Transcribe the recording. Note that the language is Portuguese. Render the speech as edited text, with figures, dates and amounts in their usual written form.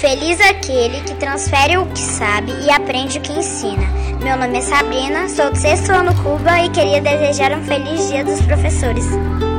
Feliz aquele que transfere o que sabe e aprende o que ensina. Meu nome é Sabrina, sou do 6º ano Cuba e queria desejar um feliz dia dos professores.